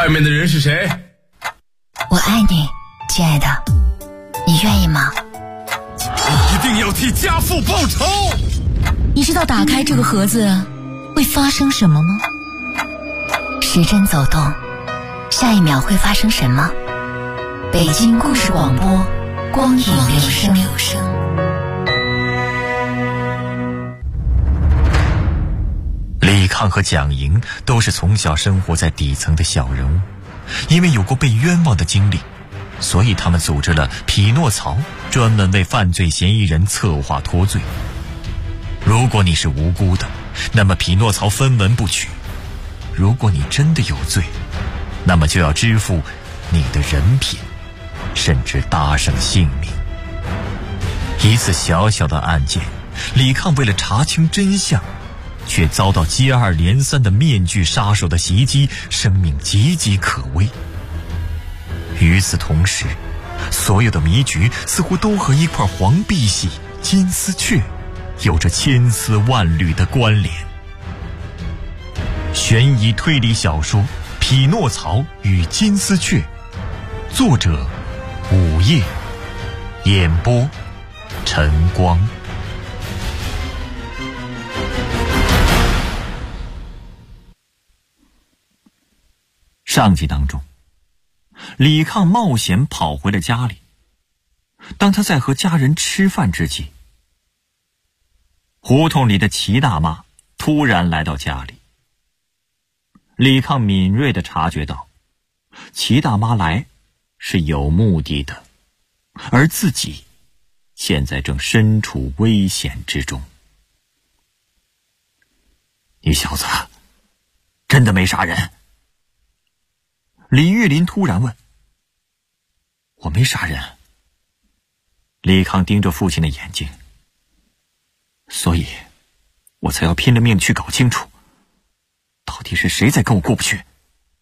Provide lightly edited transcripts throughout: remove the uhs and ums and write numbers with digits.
面的人是谁？ 我爱你，亲爱的，你愿意吗？ 我一定要替家父报仇。 你知道打开这个盒子会发生什么吗？时针走动，下一秒会发生什么？北京故事广播，光影留声。 李抗和蒋莹都是从小生活在底层的小人物，因为有过被冤枉的经历，所以他们组织了匹诺曹，专门为犯罪嫌疑人策划脱罪。如果你是无辜的，那么匹诺曹分文不取；如果你真的有罪，那么就要支付你的人品，甚至搭上性命。一次小小的案件，李抗为了查清真相，却遭到接二连三的面具杀手的袭击，生命岌岌可危。与此同时，所有的迷局似乎都和一块黄碧玺、金丝雀有着千丝万缕的关联。悬疑推理小说《匹诺曹与金丝雀》，作者午夜，演播晨光。上集当中，李抗冒险跑回了家里。当他在和家人吃饭之际，胡同里的齐大妈突然来到家里。李抗敏锐地察觉到，齐大妈来是有目的的，而自己现在正身处危险之中。你小子真的没杀人？李玉林突然问。我没杀人。李抗盯着父亲的眼睛，所以我才要拼了命去搞清楚，到底是谁在跟我过不去。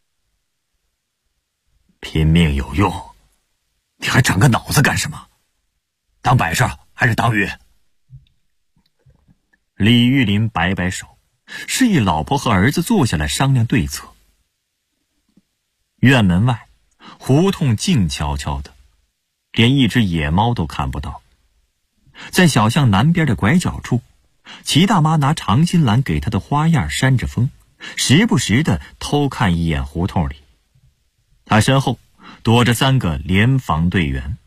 拼命有用，你还长个脑子干什么？当摆设还是当鱼？李玉林摆摆手，示意老婆和儿子坐下来商量对策。院门外，胡同静悄悄的，连一只野猫都看不到。在小巷南边的拐角处，齐大妈拿长心兰给她的花样扇着风，时不时地偷看一眼胡同里。她身后躲着3个联防队员。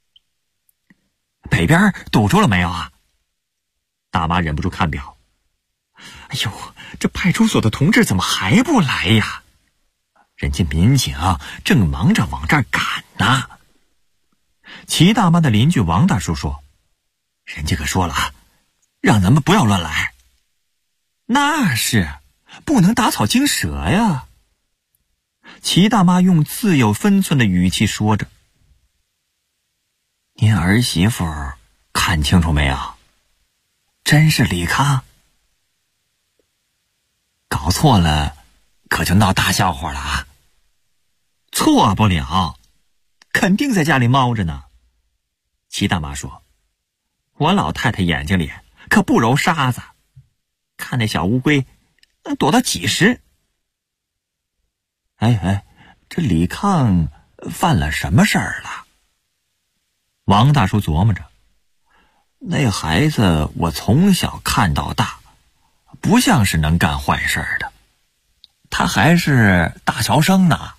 北边堵住了没有啊？大妈忍不住看表。哎呦，这派出所的同志怎么还不来呀？人家民警正忙着往这儿赶呢。齐大妈的邻居王大叔说，人家可说了，让咱们不要乱来。那是，不能打草惊蛇呀。齐大妈用自有分寸的语气说着。您儿媳妇看清楚没有？真是李康？搞错了可就闹大笑话了啊！错不了，肯定在家里猫着呢。齐大妈说，我老太太眼睛里可不揉沙子，看那小乌龟躲到几时。哎，这李抗犯了什么事儿了？王大叔琢磨着，那孩子我从小看到大，不像是能干坏事的，他还是大学生呢。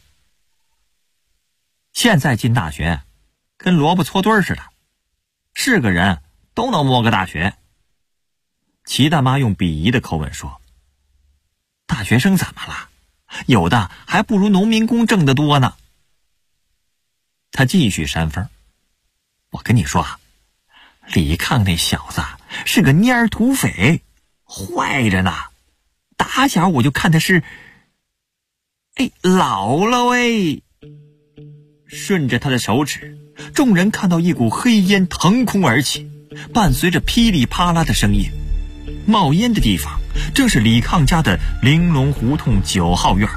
现在进大学跟萝卜搓堆似的，是个人都能摸个大学。齐大妈用鄙夷的口吻说，大学生怎么了？有的还不如农民工挣得多呢。他继续扇风，我跟你说，李抗那小子是个蔫儿土匪，坏着呢。打小我就看他是老了喂。顺着他的手指，众人看到一股黑烟腾空而起，伴随着噼里啪啦的声音。冒烟的地方正是李抗家的玲珑胡同9号院。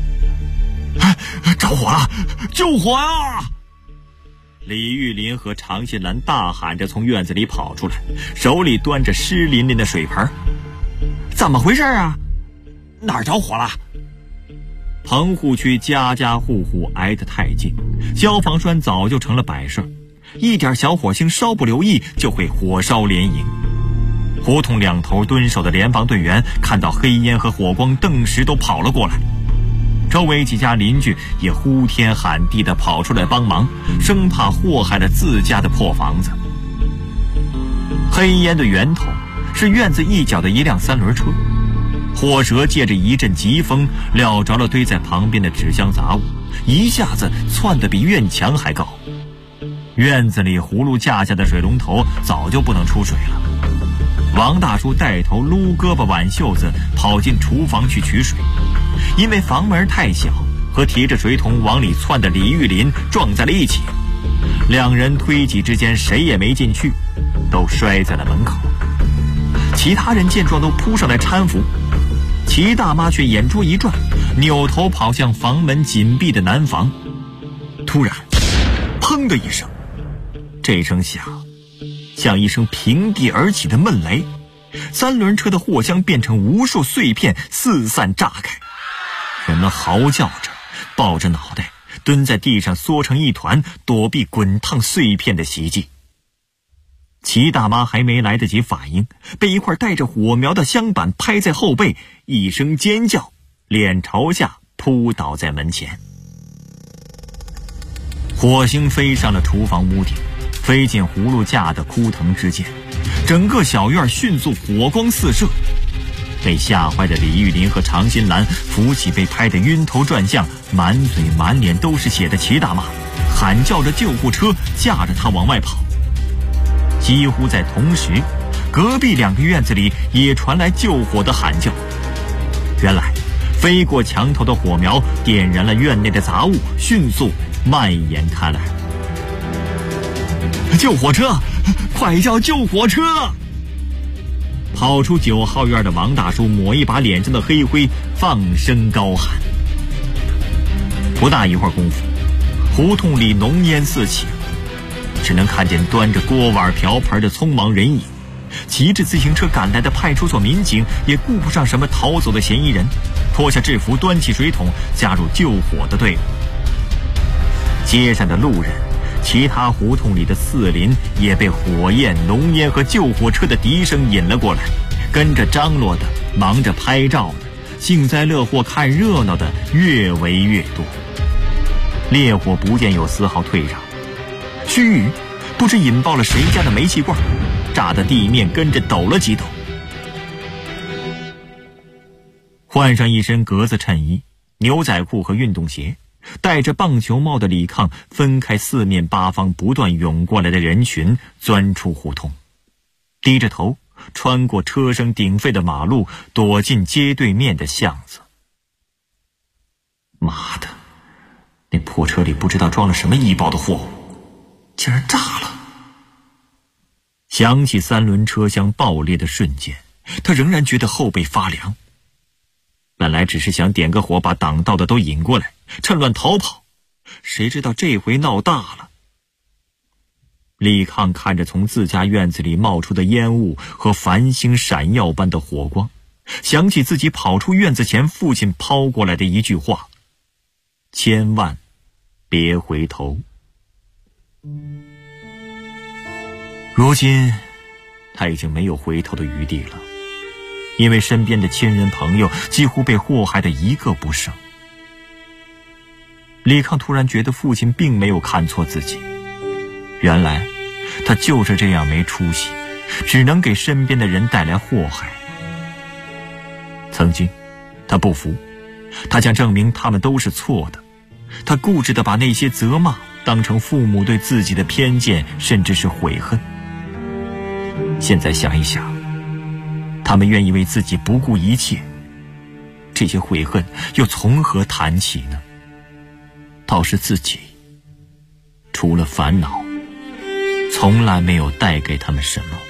着火了，救火啊！李玉林和常新兰大喊着从院子里跑出来，手里端着湿淋淋的水盆。怎么回事啊？哪儿着火了？ 棚户区家家户户挨得太近，消防栓早就成了摆设，一点小火星稍不留意就会火烧连营。胡同两头蹲守的联防队员看到黑烟和火光，顿时都跑了过来。周围几家邻居也呼天喊地地跑出来帮忙，生怕祸害了自家的破房子。黑烟的源头是院子一角的一辆三轮车，火舌借着一阵疾风撩着了堆在旁边的纸箱杂物，一下子窜得比院墙还高。院子里葫芦架下的水龙头早就不能出水了。王大叔带头撸胳膊挽袖子跑进厨房去取水，因为房门太小，和提着水桶往里窜的李玉林撞在了一起，两人推挤之间谁也没进去，都摔在了门口。其他人见状都扑上来搀扶，齐大妈却眼珠一转，扭头跑向房门紧闭的南房。突然砰的一声，这声响像一声平地而起的闷雷，三轮车的货箱变成无数碎片四散炸开，人们嚎叫着抱着脑袋蹲在地上缩成一团，躲避滚烫碎片的袭击。齐大妈还没来得及反应，被一块带着火苗的香板拍在后背，一声尖叫，脸朝下扑倒在门前。火星飞上了厨房屋顶，飞进葫芦架的枯藤之间，整个小院迅速火光四射。被吓坏的李玉林和常新兰扶起被拍得晕头转向、满嘴满脸都是血的齐大妈，喊叫着救护车架着她往外跑。几乎在同时，隔壁两个院子里也传来救火的喊叫。原来飞过墙头的火苗点燃了院内的杂物，迅速蔓延开来。救火车，快叫救火车！跑出9号院的王大叔抹一把脸上的黑灰，放声高喊。不大一会儿功夫，胡同里浓烟四起，只能看见端着锅碗瓢盆的匆忙人影。骑着自行车赶来的派出所民警也顾不上什么逃走的嫌疑人，脱下制服，端起水桶，加入救火的队伍。街上的路人，其他胡同里的四邻也被火焰、浓烟和救火车的笛声引了过来，跟着张罗的、忙着拍照的、幸灾乐祸看热闹的越围越多。烈火不见有丝毫退让，须臾不知引爆了谁家的煤气罐，炸得地面跟着抖了几抖。换上一身格子衬衣、牛仔裤和运动鞋，戴着棒球帽的李抗分开四面八方不断涌过来的人群，钻出胡同，低着头穿过车声鼎沸的马路，躲进街对面的巷子。妈的，那破车里不知道装了什么易爆的货物，竟然炸了！想起三轮车厢爆裂的瞬间，他仍然觉得后背发凉。本来只是想点个火把挡道的都引过来，趁乱逃跑，谁知道这回闹大了。李抗看着从自家院子里冒出的烟雾和繁星闪耀般的火光，想起自己跑出院子前父亲抛过来的一句话：千万别回头。如今他已经没有回头的余地了，因为身边的亲人朋友几乎被祸害的一个不剩。李抗突然觉得父亲并没有看错自己，原来他就是这样没出息，只能给身边的人带来祸害。曾经他不服，他想证明他们都是错的，他固执地把那些责骂当成父母对自己的偏见，甚至是悔恨。现在想一想，他们愿意为自己不顾一切，这些悔恨又从何谈起呢？倒是自己除了烦恼，从来没有带给他们什么。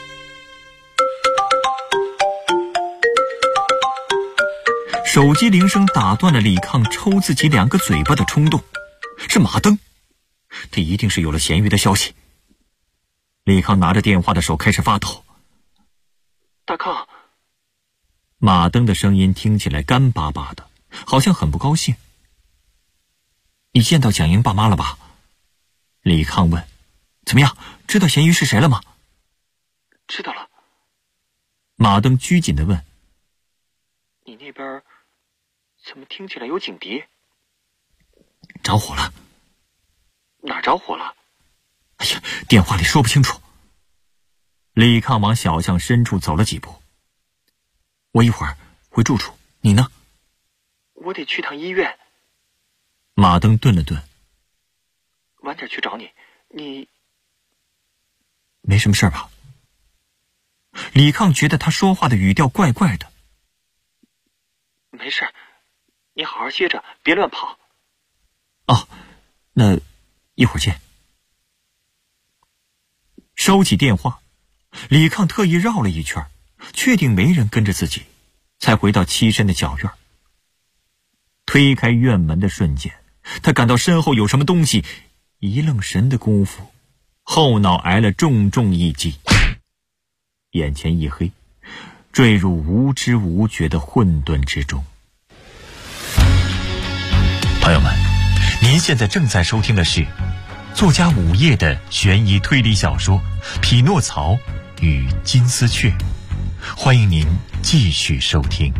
手机铃声打断了李抗抽自己2个嘴巴的冲动，是马登，他一定是有了咸鱼的消息。李抗拿着电话的手开始发抖。大抗，马登的声音听起来干巴巴的， 好像很不高兴。你见到蒋莹爸妈了吧？李抗问。怎么样，知道嫌疑是谁了吗？ 知道了。 马登拘谨地问。 你那边怎么听起来有警笛？ 着火了。 哪儿着火了？ 哎呀，电话里说不清楚。李抗往小巷深处走了几步。我一会儿回住处，你呢？ 我得去趟医院。 马登顿了顿。 晚点去找你。你没什么事吧？李抗觉得他说话的语调怪怪的。 没事，你好好歇着，别乱跑。 哦，那一会儿见。收起电话，李抗特意绕了一圈，确定没人跟着自己，才回到栖身的小院。推开院门的瞬间，他感到身后有什么东西，一愣神的功夫，后脑挨了重重一击，眼前一黑，坠入无知无觉的混沌之中。朋友们，您现在正在收听的是作家午夜的悬疑推理小说《匹诺曹与金丝雀》，欢迎您继续收听。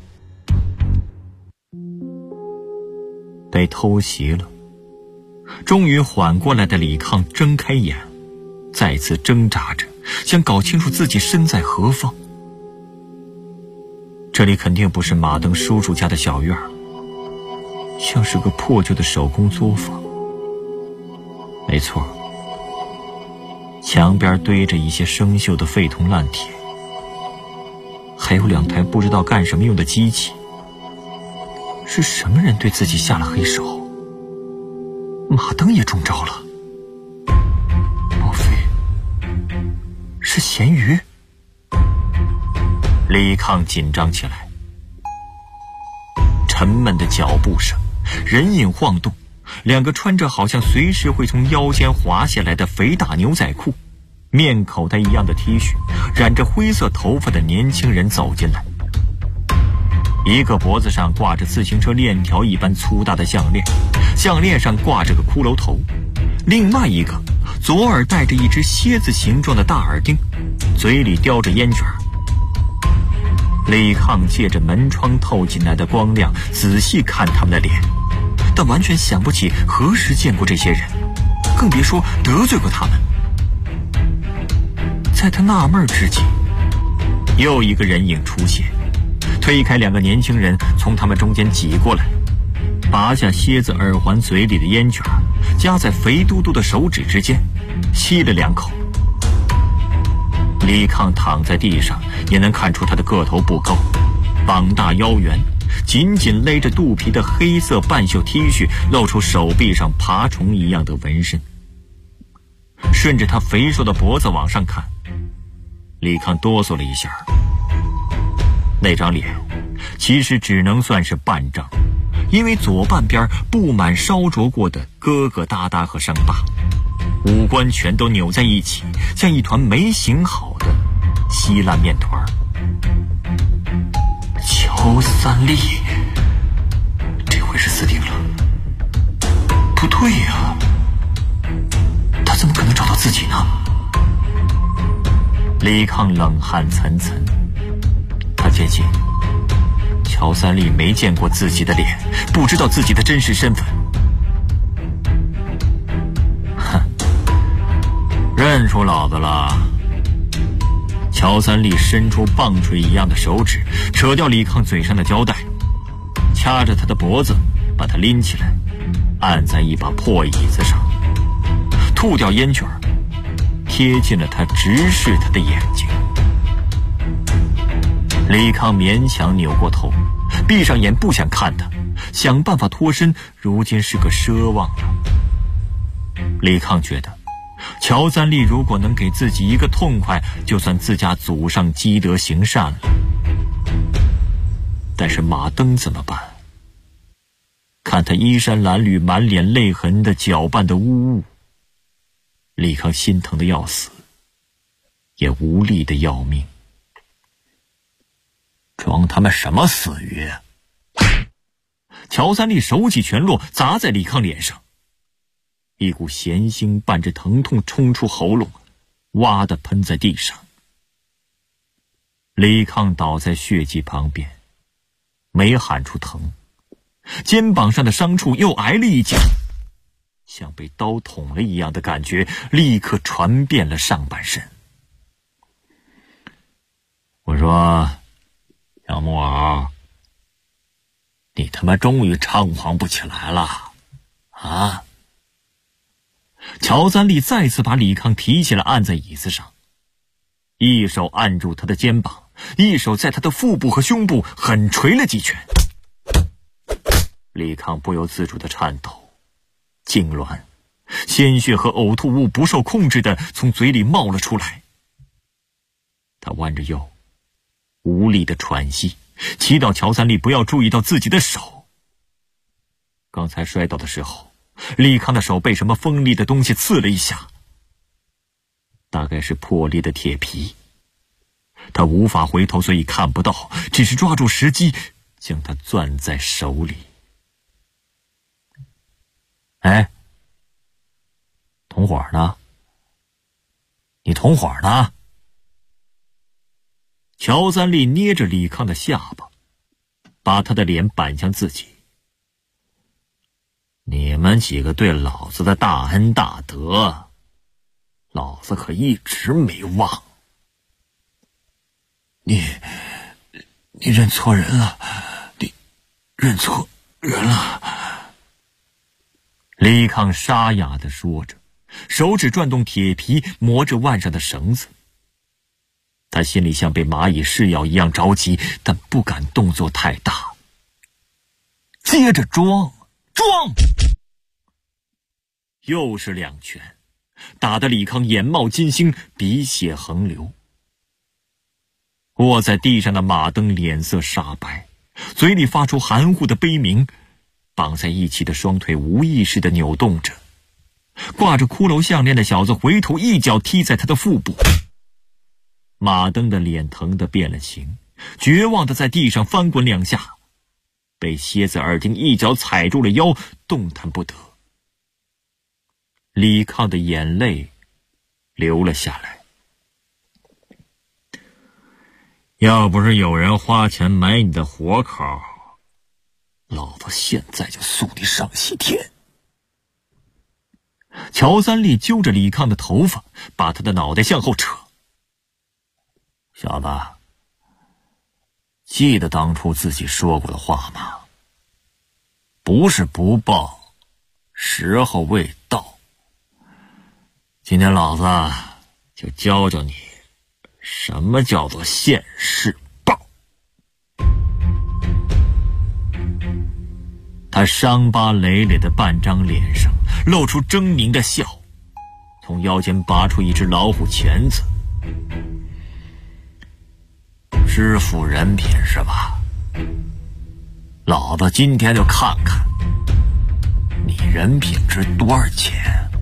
被偷袭了，终于缓过来的李抗睁开眼，再次挣扎着，想搞清楚自己身在何方。这里肯定不是马登叔叔家的小院，像是个破旧的手工作坊。没错，墙边堆着一些生锈的废铜烂铁，还有2台不知道干什么用的机器。是什么人对自己下了黑手？马登也中招了？莫非是咸鱼？李抗紧张起来。沉闷的脚步声，人影晃动，2个穿着好像随时会从腰间滑下来的肥大牛仔裤，面口袋一样的 T 恤，染着灰色头发的年轻人走进来。一个脖子上挂着自行车链条一般粗大的项链，项链上挂着个骷髅头；另外一个左耳戴着一只蝎子形状的大耳钉，嘴里叼着烟卷。李抗借着门窗透进来的光亮仔细看他们的脸，但完全想不起何时见过这些人，更别说得罪过他们。在他纳闷之际，又一个人影出现，推开2个年轻人，从他们中间挤过来，拔下蝎子耳环嘴里的烟卷，夹在肥嘟嘟的手指之间，吸了2口。李抗躺在地上，也能看出他的个头不高，膀大腰圆，紧紧勒着肚皮的黑色半袖 T 恤露出手臂上爬虫一样的纹身。顺着他肥硕的脖子往上看，李抗哆嗦了一下。那张脸其实只能算是半张，因为左半边布满烧灼过的疙疙瘩瘩和伤疤，五官全都扭在一起，像一团没醒好的稀烂面团。乔三立，这回是死定了。不对呀，他怎么可能找到自己呢？李抗冷汗涔涔，他坚信乔三立没见过自己的脸，不知道自己的真实身份。哼，认出老子了。乔三立伸出棒槌一样的手指，扯掉李抗嘴上的胶带，掐着他的脖子，把他拎起来，按在一把破椅子上，吐掉烟卷，贴近了他，直视他的眼睛。李抗勉强扭过头，闭上眼不想看他，想办法脱身，如今是个奢望了。李抗觉得乔三立如果能给自己一个痛快，就算自家祖上积德行善了。但是马登怎么办？看他衣衫褴褛，满脸泪痕的搅拌的污物，李抗心疼的要死，也无力的要命。装他妈什么死鱼？ 乔三立手起拳落砸在李康脸上，一股咸腥伴着疼痛冲出喉咙，哇地喷在地上。李康倒在血迹旁边，没喊出疼，肩膀上的伤处又挨了一脚，像被刀捅了一样的感觉立刻传遍了上半身。我说，小木偶，你他妈终于猖狂不起来了啊！乔三立再次把李康提起来按在椅子上，一手按住他的肩膀，一手在他的腹部和胸部狠捶了几拳。李康不由自主的颤抖，痉挛，鲜血和呕吐物不受控制的从嘴里冒了出来。他弯着腰，无力的喘息，祈祷乔三立不要注意到自己的手。刚才摔倒的时候，李康的手被什么锋利的东西刺了一下，大概是破裂的铁皮。他无法回头，所以看不到，只是抓住时机将它攥在手里。哎，同伙呢？你同伙呢？乔三立捏着李康的下巴，把他的脸板向自己。你们几个对老子的大恩大德，老子可一直没忘。你认错人了，你认错人了。李康沙哑地说着，手指转动铁皮，磨着腕上的绳子。他心里像被蚂蚁噬咬一样着急，但不敢动作太大。接着装，又是2拳，打得李康眼冒金星，鼻血横流。卧在地上的马登脸色煞白，嘴里发出含糊的悲鸣，绑在一起的双腿无意识地扭动着。挂着骷髅项链的小子回头一脚踢在他的腹部。马登的脸疼得变了形，绝望地在地上翻滚2下，被蝎子耳钉一脚踩住了腰，动弹不得。李康的眼泪流了下来。要不是有人花钱买你的活口，老子现在就送你上西天。乔三立揪着李康的头发，把他的脑袋向后扯。小子，记得当初自己说过的话吗？不是不报，时候未到。今天老子就教教你什么叫做现世报。他伤疤累累的半张脸上露出狰狞的笑，从腰间拔出一只老虎钳子。支付人品是吧？老子今天就看看你人品值多少钱。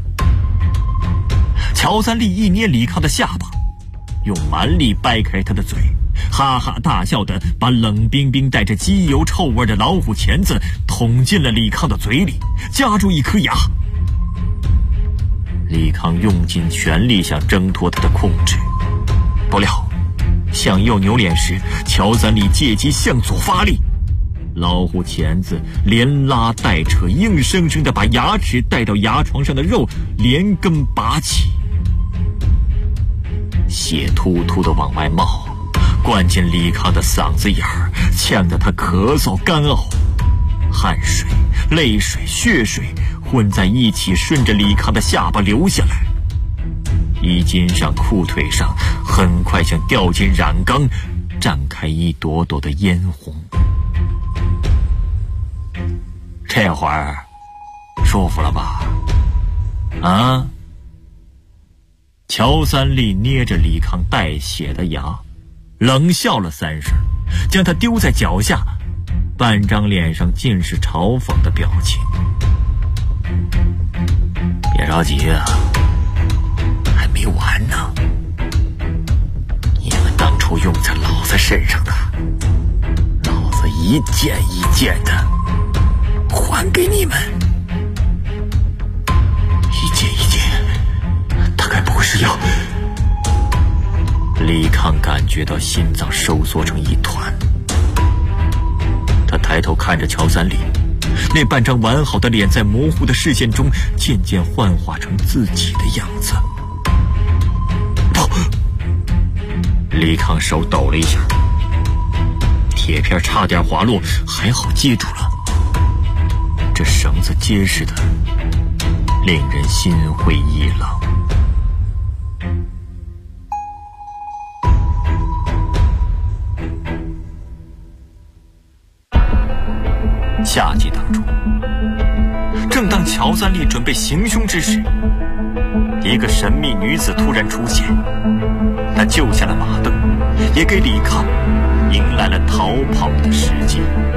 乔三立一捏李康的下巴，用蛮力掰开他的嘴，哈哈大笑的把冷冰冰带着机油臭味的老虎钳子捅进了李康的嘴里，夹住一颗牙。李康用尽全力想挣脱他的控制，不料向右扭脸时，乔三立借机向左发力，老虎钳子连拉带扯，硬生生地把牙齿带到牙床上的肉连根拔起，血突突地往外冒，灌进李康的嗓子眼儿，呛得他咳嗽干呕，汗水、泪水、血水混在一起，顺着李康的下巴流下来。衣襟上、裤腿上很快像掉进染缸，绽开一朵朵的嫣红。这会儿舒服了吧？啊？乔三立捏着李康带血的牙，冷笑了3声，将他丢在脚下，半张脸上尽是嘲讽的表情。别着急啊，还没完呢。你们当初用在老子身上的，老子一件一件的还给你们。 一件一件，他该不会是要……李康感觉到心脏收缩成一团，他抬头看着乔三立，那半张完好的脸在模糊的视线中渐渐幻化成自己的样子。不！李康手抖了一下，铁片差点滑落，还好接住了。这绳子结实的令人心灰意冷。下集当中，正当乔三立准备行凶之时，一个神秘女子突然出现，她救下了马登，也给李康迎来了逃跑的时机。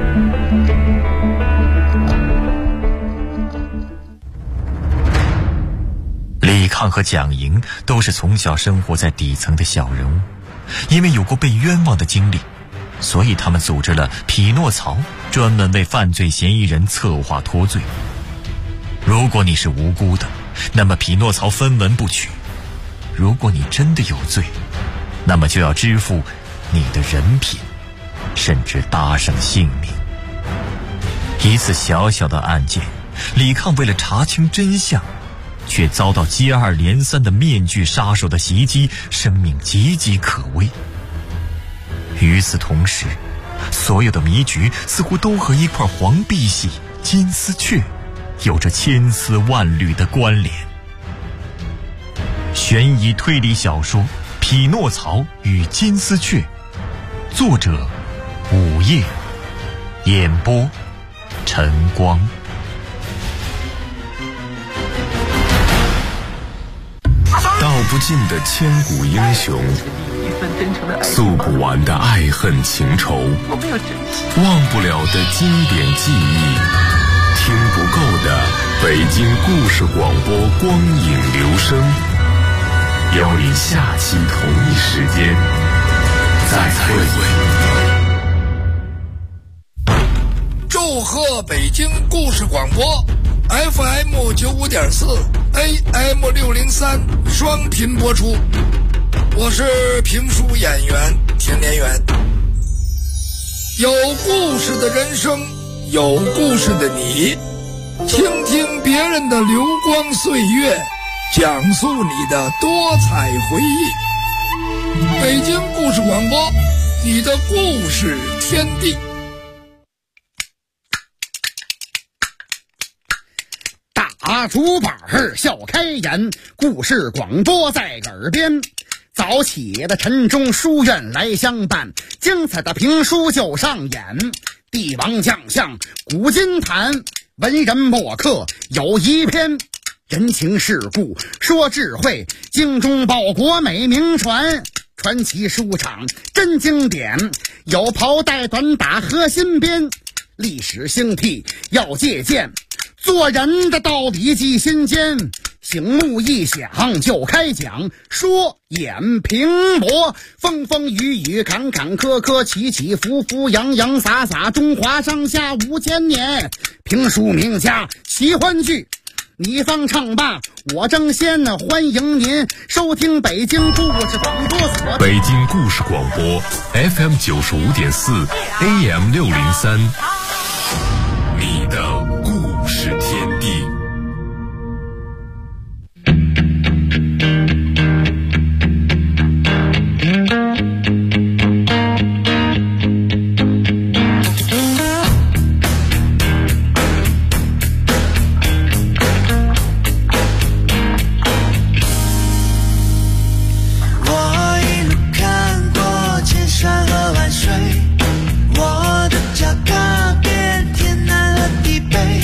李康和蒋莹都是从小生活在底层的小人物，因为有过被冤枉的经历，所以他们组织了匹诺曹，专门为犯罪嫌疑人策划脱罪。如果你是无辜的，那么匹诺曹分文不取；如果你真的有罪，那么就要支付你的人品，甚至搭上性命。一次小小的案件，李康为了查清真相，却遭到接二连三的面具杀手的袭击，生命岌岌可危。与此同时，所有的迷局似乎都和一块黄碧玺金丝雀有着千丝万缕的关联。悬疑推理小说《匹诺曹与金丝雀》，作者午夜，演播晨光。 道不尽的千古英雄，诉不完的爱恨情仇，忘不了的经典记忆，听不够的北京故事广播光影留声，邀你下期同一时间再会。 祝贺北京故事广播 FM 95.4 AM 603双频播出，我是评书演员田连元。有故事的人生，有故事的你，倾听别人的流光岁月，讲述你的多彩回忆。北京故事广播，你的故事天地。 大竹板笑开颜，故事广播在耳边。早起的晨钟书院来相伴，精彩的评书就上演。帝王将相古今谈，文人墨客有一篇。人情世故说智慧，精忠报国美名传。传奇书场真经典，有袍带短打和新编。历史兴替要借鉴，做人的道理记心间。醒目一响就开讲，说演评驳，风风雨雨坎坎坷坷，起起伏伏洋洋洒洒，中华上下5000年。评书名家奇欢剧，你方唱罢我争先，欢迎您收听北京故事广播所。 北京故事广播 FM 95.4 AM 603，你的故事天地。 我的脚踏遍天南和地北。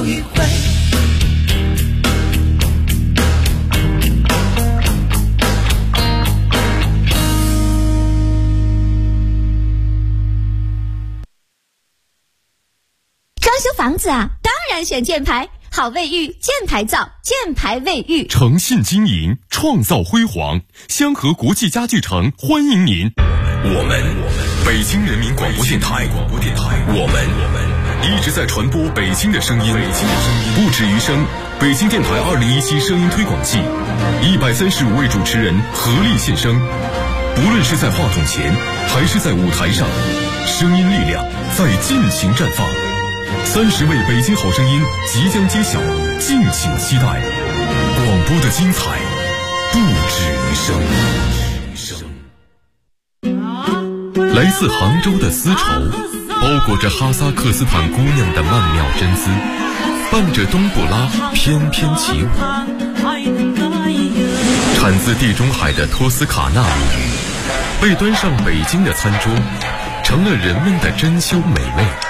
好一回。 装修房子啊，当然选箭牌，好卫浴，箭牌造，箭牌卫浴， 诚信经营，创造辉煌。香河国际家具城欢迎您。我们北京人民广播电台，我们一直在传播北京的声音，不止于声。北京电台2017声音推广季，135位主持人合力献声，不论是在话筒前还是在舞台上，声音力量在尽情绽放。30位北京好声音即将揭晓，敬请期待。广播的精彩不止于声。来自杭州的丝绸，包裹着哈萨克斯坦姑娘的曼妙真姿，伴着冬不拉翩翩起舞。产自地中海的托斯卡纳米，被端上北京的餐桌，成了人们的珍馐美味。